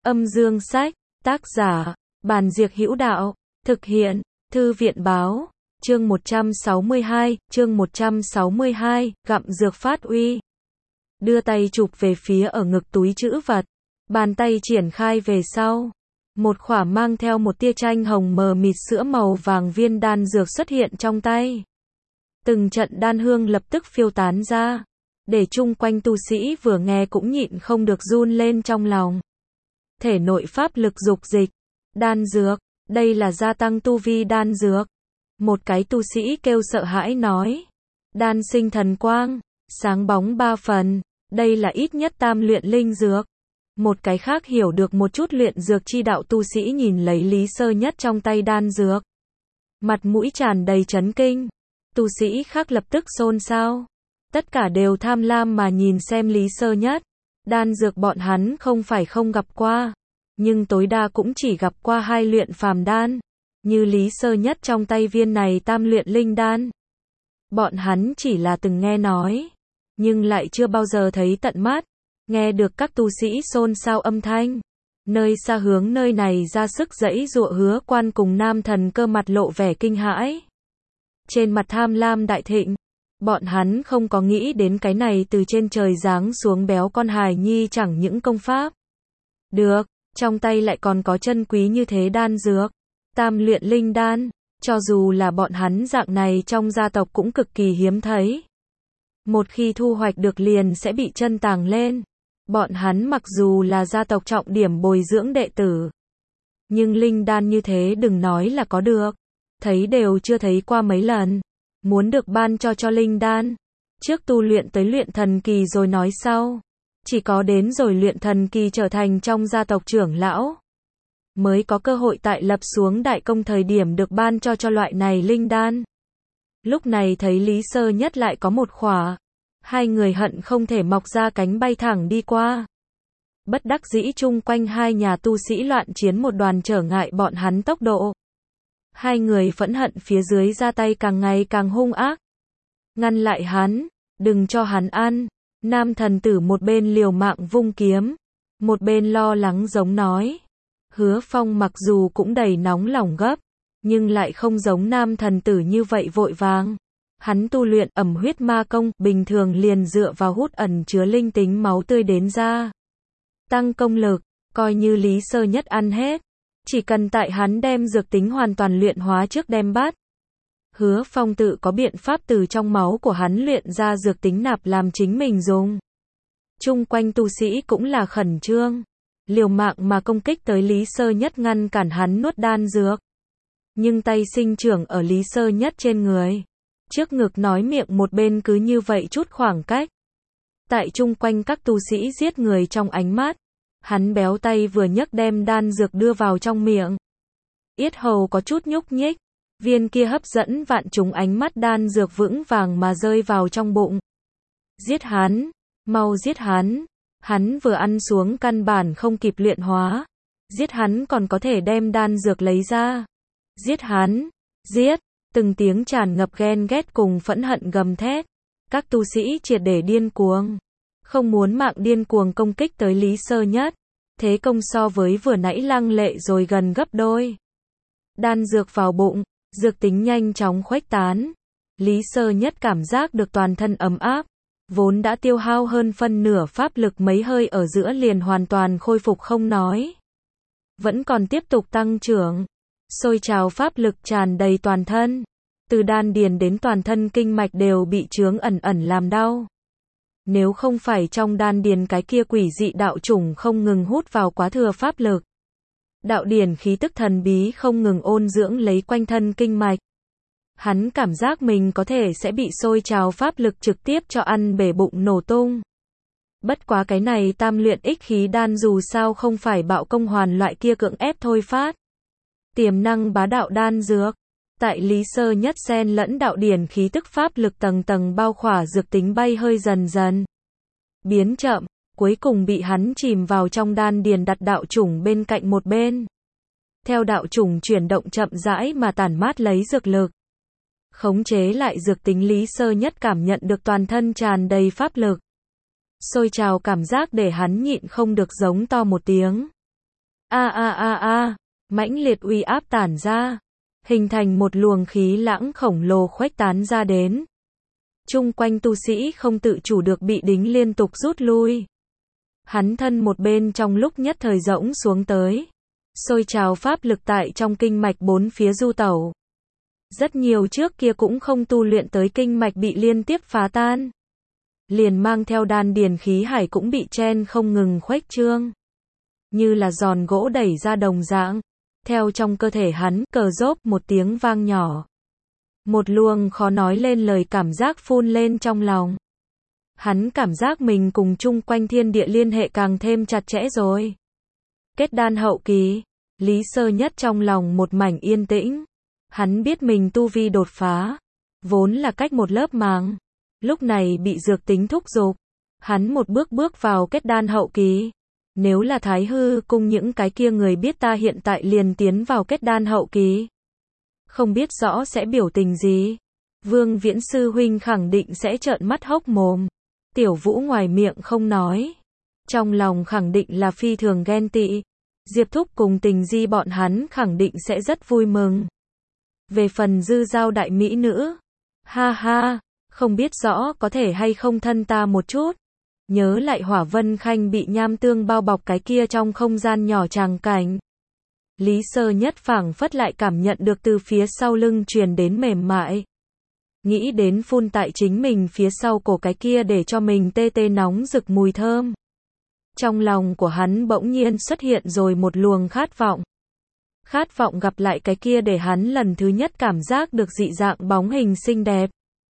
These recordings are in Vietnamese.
Âm dương sách, tác giả, Bàn Diệc Hữu Đạo, thực hiện, Thư viện báo, chương 162, gặm dược phát uy. Đưa tay chụp về phía ở ngực túi trữ vật, bàn tay triển khai về sau. Một khỏa mang theo một tia chanh hồng mờ mịt sữa màu vàng viên đan dược xuất hiện trong tay. Từng trận đan hương lập tức phiêu tán ra, để chung quanh tu sĩ vừa nghe cũng nhịn không được run lên trong lòng. Thể nội pháp lực dục dịch, đan dược, đây là gia tăng tu vi đan dược. Một cái tu sĩ kêu sợ hãi nói, đan sinh thần quang, sáng bóng 3 phần, đây là ít nhất tam luyện linh dược. Một cái khác hiểu được một chút luyện dược chi đạo tu sĩ nhìn lấy Lý Sơ Nhất trong tay đan dược, mặt mũi tràn đầy chấn kinh. Tu sĩ khác lập tức xôn xao, tất cả đều tham lam mà nhìn xem Lý Sơ Nhất. Đan dược bọn hắn không phải không gặp qua, nhưng tối đa cũng chỉ gặp qua 2 luyện phàm đan, như Lý Sơ Nhất trong tay viên này tam luyện linh đan. Bọn hắn chỉ là từng nghe nói, nhưng lại chưa bao giờ thấy tận mắt. Nghe được các tu sĩ xôn xao âm thanh, nơi xa hướng nơi này ra sức giãy giụa Hứa Quan cùng Nam Thần Cơ mặt lộ vẻ kinh hãi. Trên mặt tham lam đại thịnh, bọn hắn không có nghĩ đến cái này từ trên trời giáng xuống béo con hài nhi chẳng những công pháp được, trong tay lại còn có chân quý như thế đan dược, tam luyện linh đan, cho dù là bọn hắn dạng này trong gia tộc cũng cực kỳ hiếm thấy. Một khi thu hoạch được liền sẽ bị chân tàng lên. Bọn hắn mặc dù là gia tộc trọng điểm bồi dưỡng đệ tử, nhưng linh đan như thế đừng nói là có được, thấy đều chưa thấy qua mấy lần. Muốn được ban cho linh đan, trước tu luyện tới luyện thần kỳ rồi nói sau. Chỉ có đến rồi luyện thần kỳ trở thành trong gia tộc trưởng lão, mới có cơ hội tại lập xuống đại công thời điểm được ban cho loại này linh đan. Lúc này thấy Lý Sơ Nhất lại có một khỏa, hai người hận không thể mọc ra cánh bay thẳng đi qua. Bất đắc dĩ chung quanh hai nhà tu sĩ loạn chiến một đoàn trở ngại bọn hắn tốc độ. Hai người phẫn hận phía dưới ra tay càng ngày càng hung ác. Ngăn lại hắn, đừng cho hắn ăn. Nam thần tử một bên liều mạng vung kiếm, một bên lo lắng giống nói. Hứa Phong mặc dù cũng đầy nóng lòng gấp, nhưng lại không giống nam thần tử như vậy vội vàng. Hắn tu luyện ẩm huyết ma công, bình thường liền dựa vào hút ẩn chứa linh tính máu tươi đến ra tăng công lực, coi như Lý Sơ Nhất ăn hết, chỉ cần tại hắn đem dược tính hoàn toàn luyện hóa trước đem bắt. Hứa Phong tự có biện pháp từ trong máu của hắn luyện ra dược tính nạp làm chính mình dùng. Chung quanh tu sĩ cũng là khẩn trương, liều mạng mà công kích tới Lý Sơ Nhất ngăn cản hắn nuốt đan dược. Nhưng tay sinh trưởng ở Lý Sơ Nhất trên người, trước ngực nói miệng một bên cứ như vậy chút khoảng cách. Tại chung quanh các tu sĩ giết người trong ánh mắt, hắn béo tay vừa nhấc đem đan dược đưa vào trong miệng. Yết hầu có chút nhúc nhích, viên kia hấp dẫn vạn chúng ánh mắt đan dược vững vàng mà rơi vào trong bụng. Giết hắn, mau giết hắn. Hắn vừa ăn xuống căn bản không kịp luyện hóa. Giết hắn còn có thể đem đan dược lấy ra. Giết hắn, giết. Từng tiếng tràn ngập ghen ghét cùng phẫn hận gầm thét. Các tu sĩ triệt để điên cuồng, không muốn mạng điên cuồng công kích tới Lý Sơ Nhất. Thế công so với vừa nãy lăng lệ rồi gần gấp đôi. Đan dược vào bụng, dược tính nhanh chóng khuếch tán. Lý Sơ Nhất cảm giác được toàn thân ấm áp, vốn đã tiêu hao hơn phân nửa pháp lực mấy hơi ở giữa liền hoàn toàn khôi phục không nói. Vẫn còn tiếp tục tăng trưởng. Sôi trào pháp lực tràn đầy toàn thân, từ đan điền đến toàn thân kinh mạch đều bị chướng ẩn ẩn làm đau. Nếu không phải trong đan điền cái kia quỷ dị đạo chủng không ngừng hút vào quá thừa pháp lực, đạo điển khí tức thần bí không ngừng ôn dưỡng lấy quanh thân kinh mạch, hắn cảm giác mình có thể sẽ bị sôi trào pháp lực trực tiếp cho ăn bể bụng nổ tung. Bất quá cái này tam luyện ích khí đan dù sao không phải bạo công hoàn loại kia cưỡng ép thôi phát. Tiềm năng bá đạo đan dược, tại Lý Sơ Nhất xen lẫn đạo điển khí tức pháp lực tầng tầng bao khỏa dược tính bay hơi dần dần biến chậm, cuối cùng bị hắn chìm vào trong đan điền đặt đạo chủng bên cạnh một bên. Theo đạo chủng chuyển động chậm rãi mà tản mát lấy dược lực, khống chế lại dược tính. Lý Sơ Nhất cảm nhận được toàn thân tràn đầy pháp lực, sôi trào cảm giác để hắn nhịn không được giống to một tiếng. Mãnh liệt uy áp tản ra, hình thành một luồng khí lãng khổng lồ khuếch tán ra đến. Chung quanh tu sĩ không tự chủ được bị đính liên tục rút lui. Hắn thân một bên trong lúc nhất thời rỗng xuống tới. Sôi trào pháp lực tại trong kinh mạch bốn phía du tẩu. Rất nhiều trước kia cũng không tu luyện tới kinh mạch bị liên tiếp phá tan. Liền mang theo đan điền khí hải cũng bị chen không ngừng khuếch trương. Như là giòn gỗ đẩy ra đồng dạng. Theo trong cơ thể hắn, cờ rốp một tiếng vang nhỏ. Một luồng khó nói lên lời cảm giác phun lên trong lòng. Hắn cảm giác mình cùng chung quanh thiên địa liên hệ càng thêm chặt chẽ rồi. Kết đan hậu kỳ, Lý Sơ Nhất trong lòng một mảnh yên tĩnh. Hắn biết mình tu vi đột phá, vốn là cách một lớp màng. Lúc này bị dược tính thúc giục. Hắn một bước bước vào kết đan hậu kỳ. Nếu là Thái Hư cung những cái kia người biết ta hiện tại liền tiến vào kết đan hậu kỳ. Không biết rõ sẽ biểu tình gì. Vương Viễn sư huynh khẳng định sẽ trợn mắt hốc mồm. Tiểu Vũ ngoài miệng không nói. Trong lòng khẳng định là phi thường ghen tị. Diệp Thúc cùng Tình Di bọn hắn khẳng định sẽ rất vui mừng. Về phần Dư Giao đại mỹ nữ. Ha ha, không biết rõ có thể hay không thân ta một chút. Nhớ lại Hỏa Vân Khanh bị nham tương bao bọc cái kia trong không gian nhỏ tràng cảnh. Lý Sơ Nhất phảng phất lại cảm nhận được từ phía sau lưng truyền đến mềm mại. Nghĩ đến phun tại chính mình phía sau cổ cái kia để cho mình tê tê nóng rực mùi thơm. Trong lòng của hắn bỗng nhiên xuất hiện rồi một luồng khát vọng. Khát vọng gặp lại cái kia để hắn lần thứ nhất cảm giác được dị dạng bóng hình xinh đẹp.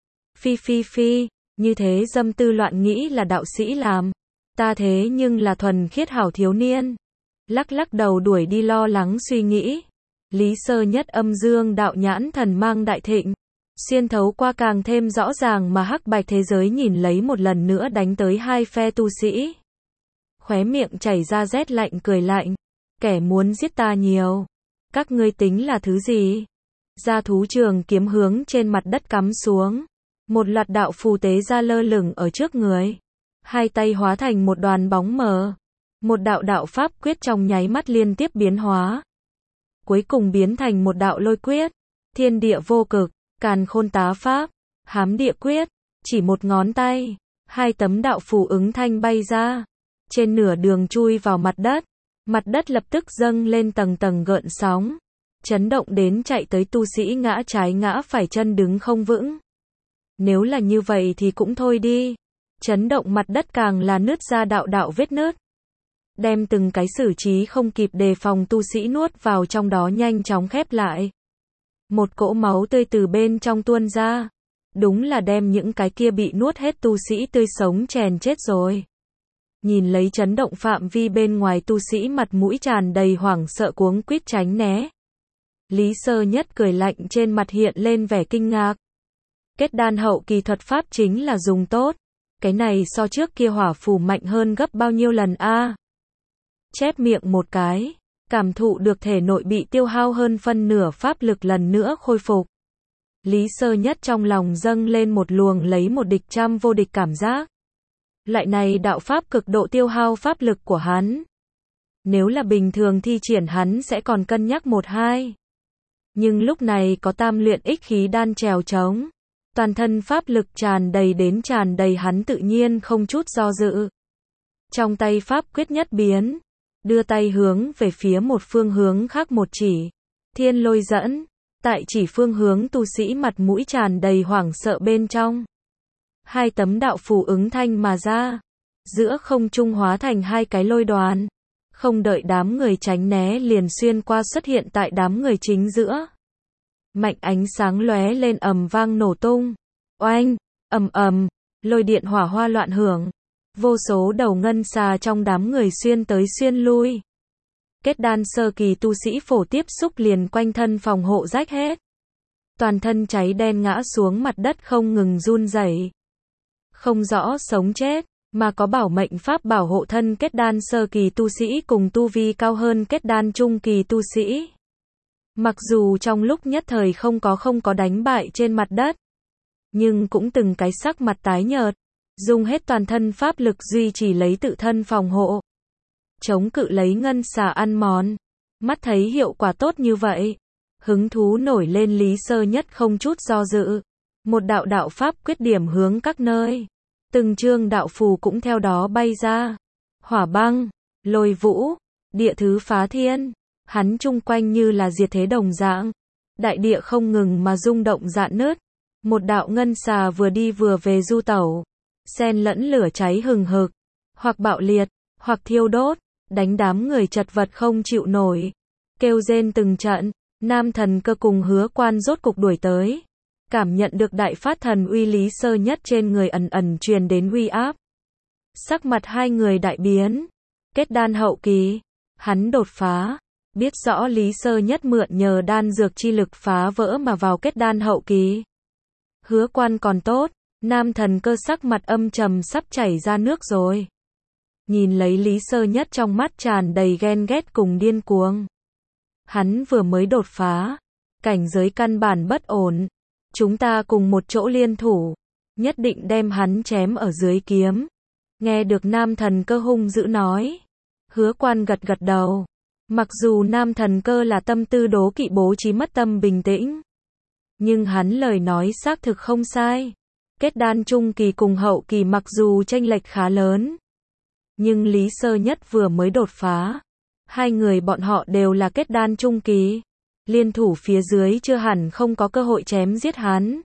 Phi, như thế dâm tư loạn nghĩ là đạo sĩ làm. Ta thế nhưng là thuần khiết hảo thiếu niên. Lắc đầu đuổi đi lo lắng suy nghĩ. Lý Sơ Nhất âm dương đạo nhãn thần mang đại thịnh. Xuyên thấu qua càng thêm rõ ràng mà hắc bạch thế giới nhìn lấy một lần nữa đánh tới hai phe tu sĩ. Khóe miệng chảy ra rét lạnh cười lạnh. Kẻ muốn giết ta nhiều. Các ngươi tính là thứ gì? Gia thú trường kiếm hướng trên mặt đất cắm xuống. Một loạt đạo phù tế ra lơ lửng ở trước người. Hai tay hóa thành một đoàn bóng mờ. Một đạo pháp quyết trong nháy mắt liên tiếp biến hóa. Cuối cùng biến thành một đạo lôi quyết. Thiên địa vô cực, càn khôn tá pháp, hám địa quyết. Chỉ một ngón tay. Hai tấm đạo phù ứng thanh bay ra. Trên nửa đường chui vào mặt đất. Mặt đất lập tức dâng lên tầng tầng gợn sóng. Chấn động đến chạy tới tu sĩ ngã trái ngã phải chân đứng không vững. Nếu là như vậy thì cũng thôi đi. Chấn động mặt đất càng là nứt ra đạo vết nứt. Đem từng cái xử trí không kịp đề phòng tu sĩ nuốt vào trong đó nhanh chóng khép lại. Một cỗ máu tươi từ bên trong tuôn ra. Đúng là đem những cái kia bị nuốt hết tu sĩ tươi sống chèn chết rồi. Nhìn lấy chấn động phạm vi bên ngoài tu sĩ mặt mũi tràn đầy hoảng sợ cuống quýt tránh né. Lý Sơ Nhất cười lạnh trên mặt hiện lên vẻ kinh ngạc. Kết đan hậu kỳ thuật pháp chính là dùng tốt. Cái này so trước kia hỏa phù mạnh hơn gấp bao nhiêu lần a? Chép miệng một cái, cảm thụ được thể nội bị tiêu hao hơn phân nửa pháp lực lần nữa khôi phục. Lý Sơ Nhất trong lòng dâng lên một luồng lấy một địch trăm vô địch cảm giác. Loại này đạo pháp cực độ tiêu hao pháp lực của hắn. Nếu là bình thường thi triển hắn sẽ còn cân nhắc một hai. Nhưng lúc này có tam luyện ích khí đan trèo trống. Toàn thân pháp lực tràn đầy hắn tự nhiên không chút do dự. Trong tay pháp quyết nhất biến. Đưa tay hướng về phía một phương hướng khác một chỉ. Thiên lôi dẫn. Tại chỉ phương hướng tu sĩ mặt mũi tràn đầy hoảng sợ bên trong. Hai tấm đạo phù ứng thanh mà ra. Giữa không trung hóa thành hai cái lôi đoàn. Không đợi đám người tránh né liền xuyên qua xuất hiện tại đám người chính giữa. Mạnh ánh sáng lóe lên ầm vang nổ tung. Oanh, ầm, lôi điện hỏa hoa loạn hưởng. Vô số đầu ngân xà trong đám người xuyên tới xuyên lui. Kết đan sơ kỳ tu sĩ phổ tiếp xúc liền quanh thân phòng hộ rách hết. Toàn thân cháy đen ngã xuống mặt đất không ngừng run rẩy. Không rõ sống chết, mà có bảo mệnh pháp bảo hộ thân kết đan sơ kỳ tu sĩ cùng tu vi cao hơn kết đan trung kỳ tu sĩ. Mặc dù trong lúc nhất thời không có đánh bại trên mặt đất, nhưng cũng từng cái sắc mặt tái nhợt, dùng hết toàn thân pháp lực duy trì lấy tự thân phòng hộ. chống cự lấy ngân xà ăn mòn. Mắt thấy hiệu quả tốt như vậy, hứng thú nổi lên Lý Sơ Nhất không chút do dự. Một đạo đạo pháp quyết điểm hướng các nơi. Từng chương đạo phù cũng theo đó bay ra. Hỏa băng, lôi vũ, địa thứ phá thiên. Hắn chung quanh như là diệt thế đồng dạng. Đại địa không ngừng mà rung động rạn nứt. Một đạo ngân xà vừa đi vừa về du tẩu. Xen lẫn lửa cháy hừng hực. Hoặc bạo liệt, hoặc thiêu đốt. Đánh đám người chật vật không chịu nổi. Kêu rên từng trận. Nam Thần Cơ cùng Hứa Quan rốt cục đuổi tới. Cảm nhận được đại phát thần uy Lý Sơ Nhất trên người ẩn ẩn truyền đến uy áp. Sắc mặt hai người đại biến. Kết đan hậu kỳ. Hắn đột phá. Biết rõ Lý Sơ Nhất mượn nhờ đan dược chi lực phá vỡ mà vào kết đan hậu kỳ. Hứa Quan còn tốt. Nam Thần Cơ sắc mặt âm trầm sắp chảy ra nước rồi. Nhìn lấy Lý Sơ Nhất trong mắt tràn đầy ghen ghét cùng điên cuồng. Hắn vừa mới đột phá. Cảnh giới căn bản bất ổn. Chúng ta cùng một chỗ liên thủ. Nhất định đem hắn chém ở dưới kiếm. Nghe được Nam Thần Cơ hung dữ nói. Hứa Quan gật gật đầu. Mặc dù Nam Thần Cơ là tâm tư đố kỵ bố trí mất tâm bình tĩnh. Nhưng hắn lời nói xác thực không sai. Kết đan trung kỳ cùng hậu kỳ mặc dù chênh lệch khá lớn. Nhưng Lý Sơ Nhất vừa mới đột phá. Hai người bọn họ đều là kết đan trung kỳ. Liên thủ phía dưới chưa hẳn không có cơ hội chém giết hắn.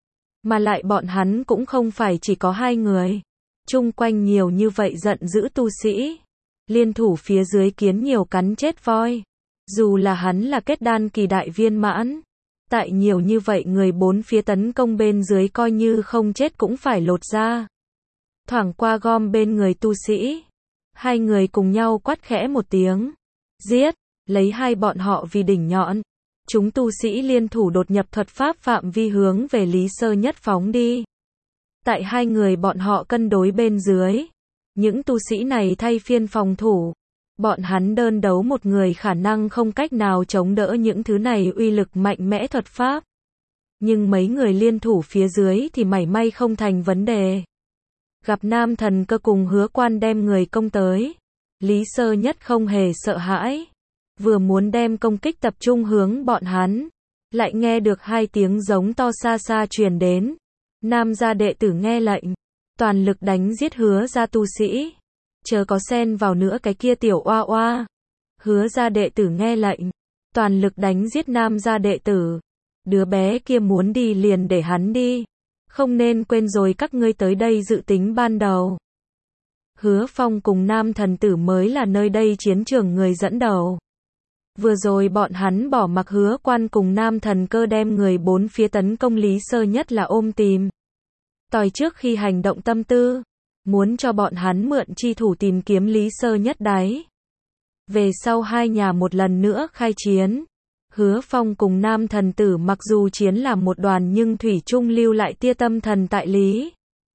Mà lại bọn hắn cũng không phải chỉ có hai người. Chung quanh nhiều như vậy giận dữ tu sĩ. Liên thủ phía dưới kiến nhiều cắn chết voi. Dù là hắn là kết đan kỳ đại viên mãn. Tại nhiều như vậy người bốn phía tấn công bên dưới coi như không chết cũng phải lột ra. Thoảng qua gom bên người tu sĩ. Hai người cùng nhau quát khẽ một tiếng. Giết, lấy hai bọn họ vì đỉnh nhọn. Chúng tu sĩ liên thủ đột nhập thuật pháp phạm vi hướng về Lý Sơ Nhất phóng đi. Tại hai người bọn họ cân đối bên dưới. Những tu sĩ này thay phiên phòng thủ. Bọn hắn đơn đấu một người khả năng không cách nào chống đỡ những thứ này uy lực mạnh mẽ thuật pháp. Nhưng mấy người liên thủ phía dưới thì mảy may không thành vấn đề. Gặp Nam Thần Cơ cùng Hứa Quan đem người công tới. Lý Sơ Nhất không hề sợ hãi. Vừa muốn đem công kích tập trung hướng bọn hắn. Lại nghe được hai tiếng giống to xa xa truyền đến. Nam gia đệ tử nghe lệnh. Toàn lực đánh giết Hứa gia tu sĩ. Chớ có xen vào nữa cái kia tiểu oa oa. Hứa gia đệ tử nghe lệnh. Toàn lực đánh giết Nam gia đệ tử. Đứa bé kia muốn đi liền để hắn đi. Không nên quên rồi các ngươi tới đây dự tính ban đầu. Hứa Phong cùng Nam Thần Tử mới là nơi đây chiến trường người dẫn đầu. Vừa rồi bọn hắn bỏ mặc Hứa Quan cùng Nam Thần Cơ đem người bốn phía tấn công Lý Sơ Nhất là ôm tìm. Tòi trước khi hành động tâm tư. Muốn cho bọn hắn mượn chi thủ tìm kiếm Lý Sơ Nhất đáy. Về sau hai nhà một lần nữa khai chiến. Hứa Phong cùng Nam Thần Tử mặc dù chiến là một đoàn nhưng thủy chung lưu lại tia tâm thần tại Lý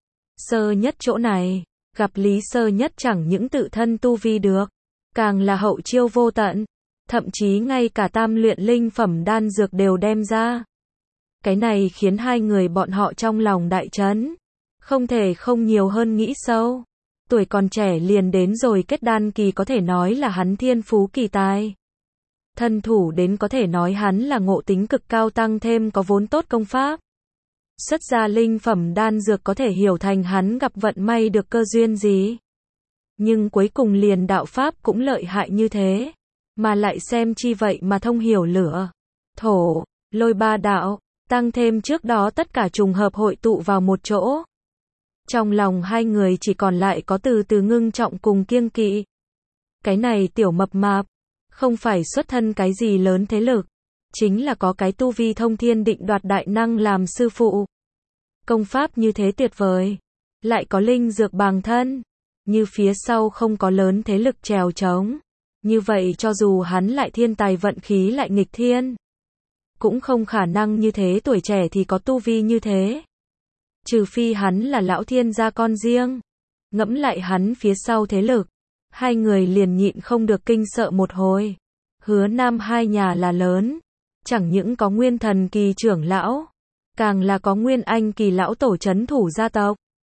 Sơ Nhất chỗ này. Gặp Lý Sơ Nhất chẳng những tự thân tu vi được. Càng là hậu chiêu vô tận. Thậm chí ngay cả tam luyện linh phẩm đan dược đều đem ra. Cái này khiến hai người bọn họ trong lòng đại chấn. Không thể không nhiều hơn nghĩ sâu. Tuổi còn trẻ liền đến rồi kết đan kỳ có thể nói là hắn thiên phú kỳ tài. Thân thủ đến có thể nói hắn là ngộ tính cực cao tăng thêm có vốn tốt công pháp. Xuất ra linh phẩm đan dược có thể hiểu thành hắn gặp vận may được cơ duyên gì. Nhưng cuối cùng liền đạo pháp cũng lợi hại như thế. Mà lại xem chi vậy mà thông hiểu lửa, thổ, lôi ba đạo, tăng thêm trước đó tất cả trùng hợp hội tụ vào một chỗ. Trong lòng hai người chỉ còn lại có từ từ ngưng trọng cùng kiêng kỵ. Cái này tiểu mập mạp, không phải xuất thân cái gì lớn thế lực, chính là có cái tu vi thông thiên định đoạt đại năng làm sư phụ. Công pháp như thế tuyệt vời, lại có linh dược bằng thân, như phía sau không có lớn thế lực trèo trống. Như vậy cho dù hắn lại thiên tài vận khí lại nghịch thiên, cũng không khả năng như thế tuổi trẻ thì có tu vi như thế. Trừ phi hắn là lão thiên gia con riêng. Ngẫm lại hắn phía sau thế lực. Hai người liền nhịn không được kinh sợ một hồi. Hứa Nam hai nhà là lớn. Chẳng những có nguyên thần kỳ trưởng lão. Càng là có nguyên anh kỳ lão tổ trấn thủ gia tộc.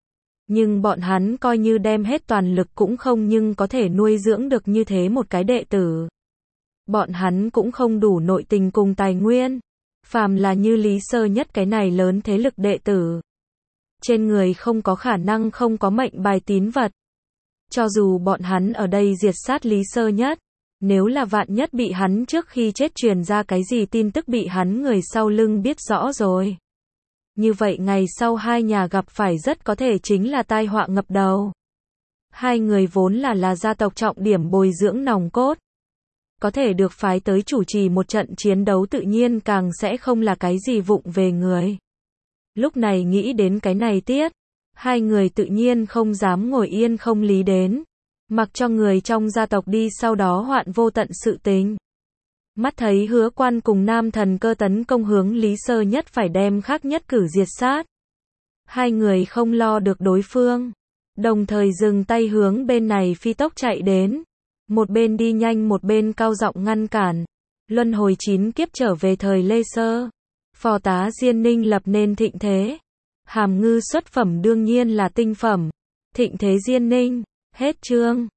Nhưng bọn hắn coi như đem hết toàn lực cũng không nhưng có thể nuôi dưỡng được như thế một cái đệ tử. Bọn hắn cũng không đủ nội tình cùng tài nguyên. Phàm là như Lý Sơ Nhất cái này lớn thế lực đệ tử. Trên người không có khả năng không có mệnh bài tín vật. Cho dù bọn hắn ở đây diệt sát Lý Sơ Nhất, nếu là vạn nhất bị hắn trước khi chết truyền ra cái gì tin tức bị hắn người sau lưng biết rõ rồi. Như vậy ngày sau hai nhà gặp phải rất có thể chính là tai họa ngập đầu. Hai người vốn là gia tộc trọng điểm bồi dưỡng nòng cốt. Có thể được phái tới chủ trì một trận chiến đấu tự nhiên càng sẽ không là cái gì vụng về người. Lúc này nghĩ đến cái này tiết, hai người tự nhiên không dám ngồi yên không lý đến. Mặc cho người trong gia tộc đi sau đó hoạn vô tận sự tình. Mắt thấy Hứa Quan cùng Nam Thần Cơ tấn công hướng Lý Sơ Nhất phải đem khác nhất cử diệt sát. Hai người không lo được đối phương. Đồng thời dừng tay hướng bên này phi tốc chạy đến. Một bên đi nhanh một bên cao giọng ngăn cản. Luân hồi 9 kiếp trở về thời Lê Sơ. Phò tá Diên Ninh lập nên thịnh thế. Hàm Ngư xuất phẩm đương nhiên là tinh phẩm. Thịnh thế Diên Ninh. Hết chương.